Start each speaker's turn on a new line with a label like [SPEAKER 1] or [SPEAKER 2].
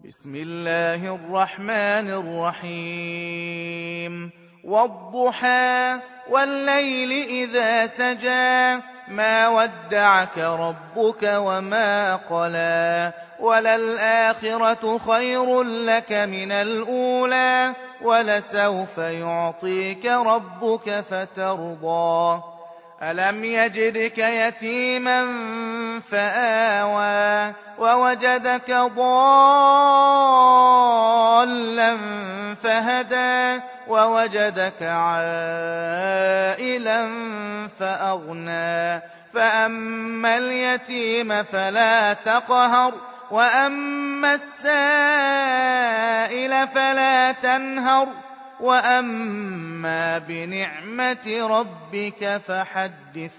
[SPEAKER 1] بسم الله الرحمن الرحيم والضحى والليل إذا سجى ما ودعك ربك وما قلى وللآخرة خير لك من الأولى ولسوف يعطيك ربك فترضى ألم يجدك يتيما فآوى ووجدك ضالا فهدى ووجدك عائلا فأغنى فأما اليتيم فلا تقهر وأما السائل فلا تنهر وأما بنعمة ربك فحدث